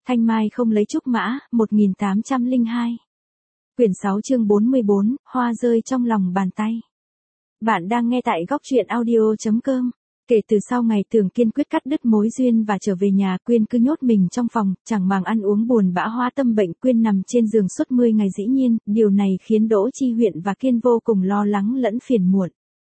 Thanh mai không lấy trúc mã, 1802. Quyển 6 chương 44, hoa rơi trong lòng bàn tay. Bạn đang nghe tại góc truyện audio.com. Kể từ sau ngày Tường kiên quyết cắt đứt mối duyên và trở về nhà, Quyên cứ nhốt mình trong phòng, chẳng màng ăn uống, buồn bã hoa tâm bệnh. Quyên nằm trên giường suốt 10 ngày. Dĩ nhiên, điều này khiến Đỗ Chi Huyện và Kiên vô cùng lo lắng lẫn phiền muộn.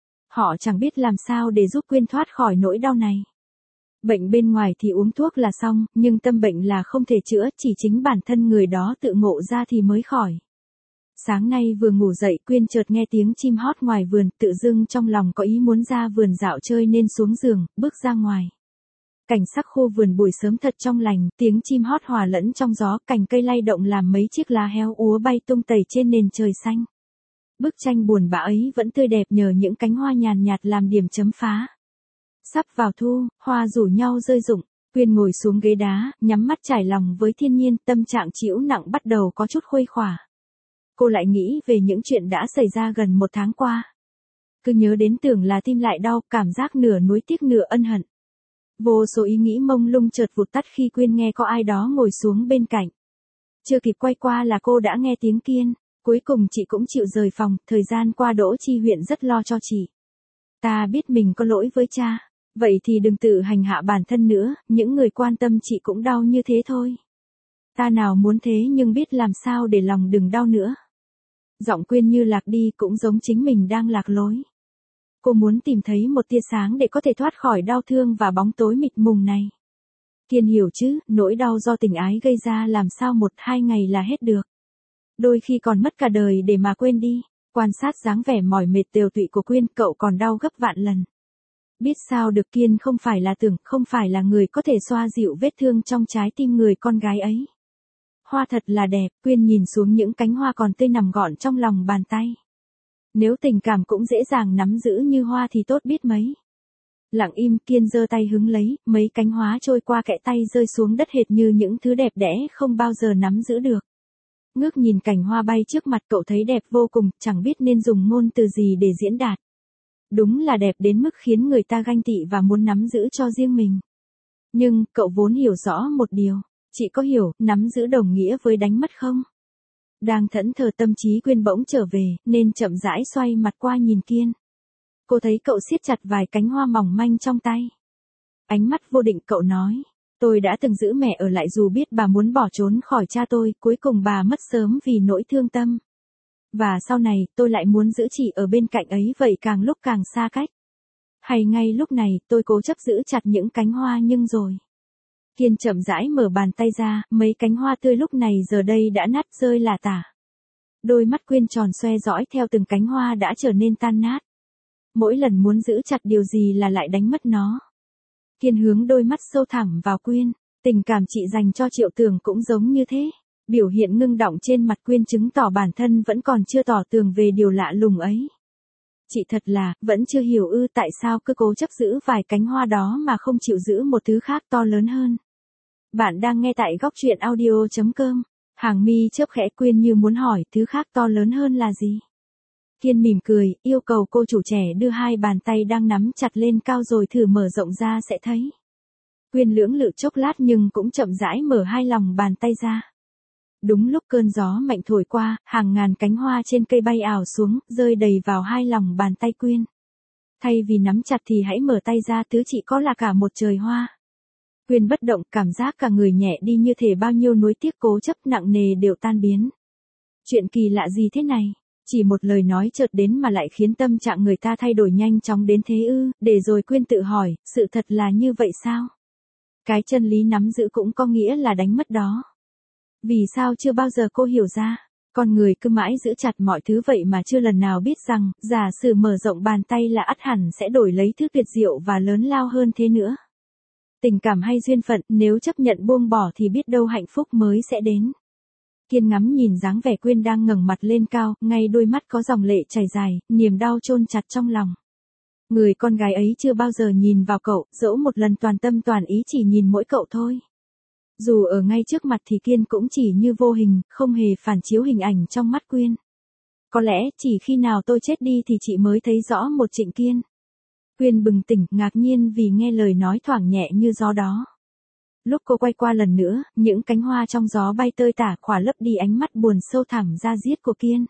Họ chẳng biết làm sao để giúp Quyên thoát khỏi nỗi đau này. Bệnh bên ngoài thì uống thuốc là xong, nhưng tâm bệnh là không thể chữa, chỉ chính bản thân người đó tự ngộ ra thì mới khỏi. Sáng nay vừa ngủ dậy, Quyên chợt nghe tiếng chim hót ngoài vườn, tự dưng trong lòng có ý muốn ra vườn dạo chơi nên xuống giường, bước ra ngoài. Cảnh sắc khu vườn buổi sớm thật trong lành, tiếng chim hót hòa lẫn trong gió, cành cây lay động làm mấy chiếc lá héo úa bay tung tẩy trên nền trời xanh. Bức tranh buồn bã ấy vẫn tươi đẹp nhờ những cánh hoa nhàn nhạt làm điểm chấm phá. Sắp vào thu, hoa rủ nhau rơi rụng, Quyên ngồi xuống ghế đá, nhắm mắt trải lòng với thiên nhiên, tâm trạng trĩu nặng bắt đầu có chút khuây khỏa. Cô lại nghĩ về những chuyện đã xảy ra gần một tháng qua. Cứ nhớ đến tưởng là tim lại đau, cảm giác nửa nuối tiếc nửa ân hận. Vô số ý nghĩ mông lung chợt vụt tắt khi Quyên nghe có ai đó ngồi xuống bên cạnh. Chưa kịp quay qua là cô đã nghe tiếng Kiên. Cuối cùng chị cũng chịu rời phòng, thời gian qua Đỗ Chi Huyện rất lo cho chị. Ta biết mình có lỗi với cha, vậy thì đừng tự hành hạ bản thân nữa, những người quan tâm chị cũng đau như thế thôi. Ta nào muốn thế nhưng biết làm sao để lòng đừng đau nữa. Giọng Quyên như lạc đi, cũng giống chính mình đang lạc lối. Cô muốn tìm thấy một tia sáng để có thể thoát khỏi đau thương và bóng tối mịt mùng này. Kiên hiểu chứ, nỗi đau do tình ái gây ra làm sao 1-2 ngày là hết được. Đôi khi còn mất cả đời để mà quên đi. Quan sát dáng vẻ mỏi mệt tiều tụy của Quyên, cậu còn đau gấp vạn lần. Biết sao được, Kiên không phải là Tưởng, không phải là người có thể xoa dịu vết thương trong trái tim người con gái ấy. Hoa thật là đẹp, Quyên nhìn xuống những cánh hoa còn tươi nằm gọn trong lòng bàn tay. Nếu tình cảm cũng dễ dàng nắm giữ như hoa thì tốt biết mấy. Lặng im, Kiên giơ tay hứng lấy, mấy cánh hoa trôi qua kẽ tay rơi xuống đất hệt như những thứ đẹp đẽ không bao giờ nắm giữ được. Ngước nhìn cảnh hoa bay trước mặt, cậu thấy đẹp vô cùng, chẳng biết nên dùng ngôn từ gì để diễn đạt. Đúng là đẹp đến mức khiến người ta ganh tị và muốn nắm giữ cho riêng mình. Nhưng, cậu vốn hiểu rõ một điều. Chị có hiểu, nắm giữ đồng nghĩa với đánh mất không? Đang thẫn thờ, tâm trí Quyên bỗng trở về, nên chậm rãi xoay mặt qua nhìn Kiên. Cô thấy cậu siết chặt vài cánh hoa mỏng manh trong tay. Ánh mắt vô định, cậu nói. Tôi đã từng giữ mẹ ở lại dù biết bà muốn bỏ trốn khỏi cha tôi, cuối cùng bà mất sớm vì nỗi thương tâm. Và sau này, tôi lại muốn giữ chị ở bên cạnh ấy, vậy càng lúc càng xa cách. Hay ngay lúc này, tôi cố chấp giữ chặt những cánh hoa nhưng rồi. Kiên chậm rãi mở bàn tay ra, mấy cánh hoa tươi lúc này giờ đây đã nát rơi lả tả. Đôi mắt Quyên tròn xoe dõi theo từng cánh hoa đã trở nên tan nát. Mỗi lần muốn giữ chặt điều gì là lại đánh mất nó. Kiên hướng đôi mắt sâu thẳm vào Quyên, tình cảm chị dành cho Triệu Tường cũng giống như thế. Biểu hiện ngưng đọng trên mặt Quyên chứng tỏ bản thân vẫn còn chưa tỏ tường về điều lạ lùng ấy. Chị thật là, vẫn chưa hiểu tại sao cứ cố chấp giữ vài cánh hoa đó mà không chịu giữ một thứ khác to lớn hơn. Bạn đang nghe tại góc truyện audio.com. Hàng mi chớp khẽ, Quyên như muốn hỏi thứ khác to lớn hơn là gì. Kiên mỉm cười, yêu cầu cô chủ trẻ đưa hai bàn tay đang nắm chặt lên cao rồi thử mở rộng ra sẽ thấy. Quyên lưỡng lự chốc lát nhưng cũng chậm rãi mở hai lòng bàn tay ra. Đúng lúc cơn gió mạnh thổi qua, hàng ngàn cánh hoa trên cây bay ảo xuống, rơi đầy vào hai lòng bàn tay Quyên. Thay vì nắm chặt thì hãy mở tay ra, thứ chị có là cả một trời hoa. Quyên bất động, cảm giác cả người nhẹ đi, như thể bao nhiêu nuối tiếc cố chấp nặng nề đều tan biến. Chuyện kỳ lạ gì thế này? Chỉ một lời nói chợt đến mà lại khiến tâm trạng người ta thay đổi nhanh chóng đến thế ư? Để rồi Quyên tự hỏi, sự thật là như vậy sao? Cái chân lý nắm giữ cũng có nghĩa là đánh mất đó. Vì sao chưa bao giờ cô hiểu ra? Con người cứ mãi giữ chặt mọi thứ vậy mà chưa lần nào biết rằng, giả sử mở rộng bàn tay là ắt hẳn sẽ đổi lấy thứ tuyệt diệu và lớn lao hơn thế nữa. Tình cảm hay duyên phận, nếu chấp nhận buông bỏ thì biết đâu hạnh phúc mới sẽ đến. Kiên ngắm nhìn dáng vẻ Quyên đang ngẩng mặt lên cao, ngay đôi mắt có dòng lệ chảy dài, niềm đau chôn chặt trong lòng. Người con gái ấy chưa bao giờ nhìn vào cậu, dẫu một lần toàn tâm toàn ý chỉ nhìn mỗi cậu thôi. Dù ở ngay trước mặt thì Kiên cũng chỉ như vô hình, không hề phản chiếu hình ảnh trong mắt Quyên. Có lẽ chỉ khi nào tôi chết đi thì chị mới thấy rõ một Trịnh Kiên. Quyên bừng tỉnh, ngạc nhiên vì nghe lời nói thoảng nhẹ như gió đó. Lúc cô quay qua lần nữa, những cánh hoa trong gió bay tơi tả khỏa lấp đi ánh mắt buồn sâu thẳm da diết của Kiên.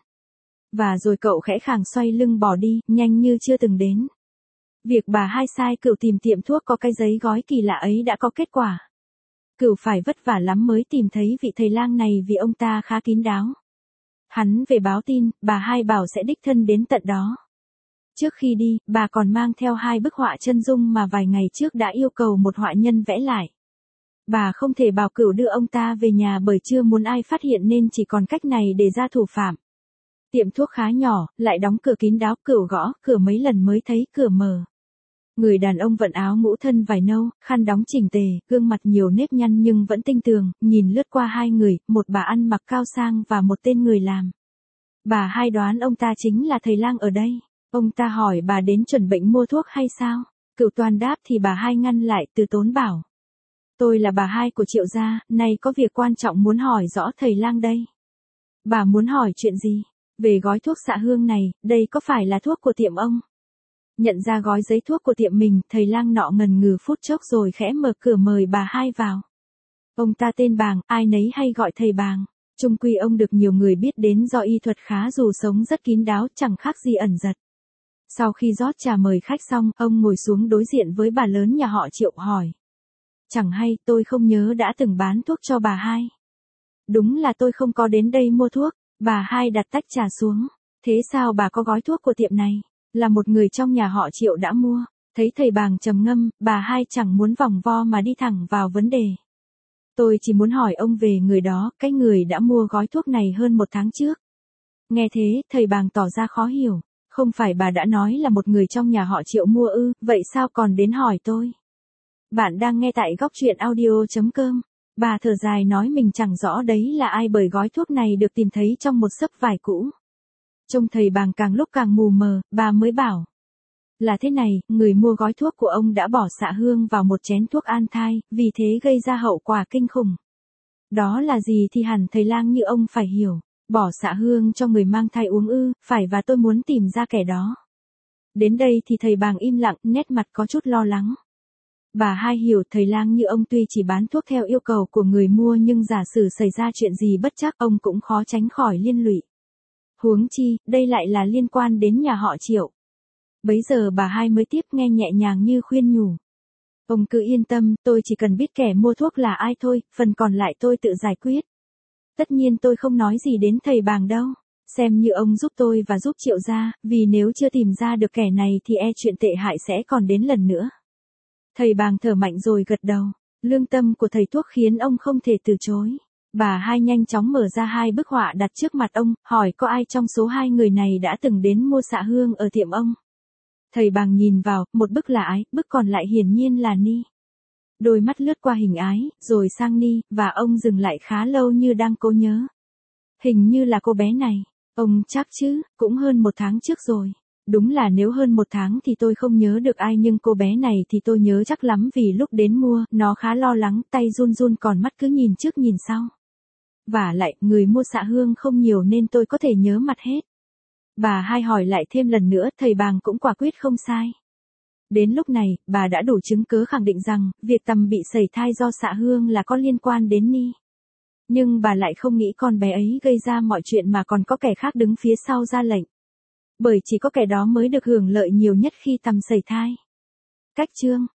Và rồi cậu khẽ khàng xoay lưng bỏ đi, nhanh như chưa từng đến. Việc bà Hai sai Cửu tìm tiệm thuốc có cái giấy gói kỳ lạ ấy đã có kết quả. Cửu phải vất vả lắm mới tìm thấy vị thầy lang này vì ông ta khá kín đáo. Hắn về báo tin, bà Hai bảo sẽ đích thân đến tận đó. Trước khi đi, bà còn mang theo 2 bức họa chân dung mà vài ngày trước đã yêu cầu một họa nhân vẽ lại. Bà không thể bảo Cửu đưa ông ta về nhà bởi chưa muốn ai phát hiện nên chỉ còn cách này để ra thủ phạm. Tiệm thuốc khá nhỏ, lại đóng cửa kín đáo, Cửu gõ cửa mấy lần mới thấy cửa mở. Người đàn ông vận áo mũ thân vải nâu, khăn đóng chỉnh tề, gương mặt nhiều nếp nhăn nhưng vẫn tinh tường, nhìn lướt qua 2 người, một bà ăn mặc cao sang và một tên người làm. Bà Hai đoán ông ta chính là thầy lang ở đây. Ông ta hỏi bà đến chuẩn bệnh mua thuốc hay sao? Cửu toàn đáp thì bà Hai ngăn lại, từ tốn bảo. Tôi là bà Hai của Triệu gia, nay có việc quan trọng muốn hỏi rõ thầy lang đây. Bà muốn hỏi chuyện gì? Về gói thuốc xạ hương này, đây có phải là thuốc của tiệm ông? Nhận ra gói giấy thuốc của tiệm mình, thầy lang nọ ngần ngừ phút chốc rồi khẽ mở cửa mời bà Hai vào. Ông ta tên Bàng, ai nấy hay gọi thầy Bàng. Chung quy ông được nhiều người biết đến do y thuật khá dù sống rất kín đáo, chẳng khác gì ẩn giật. Sau khi rót trà mời khách xong, ông ngồi xuống đối diện với bà lớn nhà họ Triệu hỏi. Chẳng hay, tôi không nhớ đã từng bán thuốc cho bà Hai. Đúng là tôi không có đến đây mua thuốc. Bà Hai đặt tách trà xuống. Thế sao bà có gói thuốc của tiệm này? Là một người trong nhà họ Triệu đã mua. Thấy thầy Bàng trầm ngâm, bà Hai chẳng muốn vòng vo mà đi thẳng vào vấn đề. Tôi chỉ muốn hỏi ông về người đó, cái người đã mua gói thuốc này hơn 1 tháng trước. Nghe thế, thầy Bàng tỏ ra khó hiểu. Không phải bà đã nói là một người trong nhà họ Triệu mua ư, vậy sao còn đến hỏi tôi? Bạn đang nghe tại góc truyện audio.com. Bà thở dài nói mình chẳng rõ đấy là ai bởi gói thuốc này được tìm thấy trong một xấp vải cũ. Trông thầy Bàng càng lúc càng mù mờ, bà mới bảo. Là thế này, người mua gói thuốc của ông đã bỏ xạ hương vào một chén thuốc an thai, vì thế gây ra hậu quả kinh khủng. Đó là gì thì hẳn thầy lang như ông phải hiểu. Bỏ xạ hương cho người mang thai uống ư, phải, và tôi muốn tìm ra kẻ đó. Đến đây thì thầy Bàng im lặng, nét mặt có chút lo lắng. Bà Hai hiểu thầy lang như ông tuy chỉ bán thuốc theo yêu cầu của người mua nhưng giả sử xảy ra chuyện gì bất trắc ông cũng khó tránh khỏi liên lụy. Huống chi, đây lại là liên quan đến nhà họ Triệu. Bấy giờ bà Hai mới tiếp nghe nhẹ nhàng như khuyên nhủ. Ông cứ yên tâm, tôi chỉ cần biết kẻ mua thuốc là ai thôi, phần còn lại tôi tự giải quyết. Tất nhiên tôi không nói gì đến thầy Bàng đâu. Xem như ông giúp tôi và giúp Triệu gia, vì nếu chưa tìm ra được kẻ này thì chuyện tệ hại sẽ còn đến lần nữa. Thầy Bàng thở mạnh rồi gật đầu. Lương tâm của thầy thuốc khiến ông không thể từ chối. Bà Hai nhanh chóng mở ra 2 bức họa đặt trước mặt ông, hỏi có ai trong số 2 người này đã từng đến mua xạ hương ở tiệm ông. Thầy Bàng nhìn vào, một bức là Ái, bức còn lại hiển nhiên là Ni. Đôi mắt lướt qua hình Ái, rồi sang Ni, và ông dừng lại khá lâu như đang cố nhớ. Hình như là cô bé này. Ông chắc chứ, cũng hơn 1 tháng trước rồi. Đúng là nếu hơn 1 tháng thì tôi không nhớ được ai, nhưng cô bé này thì tôi nhớ chắc lắm vì lúc đến mua, nó khá lo lắng, tay run run còn mắt cứ nhìn trước nhìn sau. Vả lại, người mua xạ hương không nhiều nên tôi có thể nhớ mặt hết. Bà Hai hỏi lại thêm lần nữa, thầy Bàng cũng quả quyết không sai. Đến lúc này, bà đã đủ chứng cớ khẳng định rằng, việc Tầm bị sẩy thai do xạ hương là có liên quan đến Ni. Nhưng bà lại không nghĩ con bé ấy gây ra mọi chuyện mà còn có kẻ khác đứng phía sau ra lệnh. Bởi chỉ có kẻ đó mới được hưởng lợi nhiều nhất khi Tầm sẩy thai. Cách chương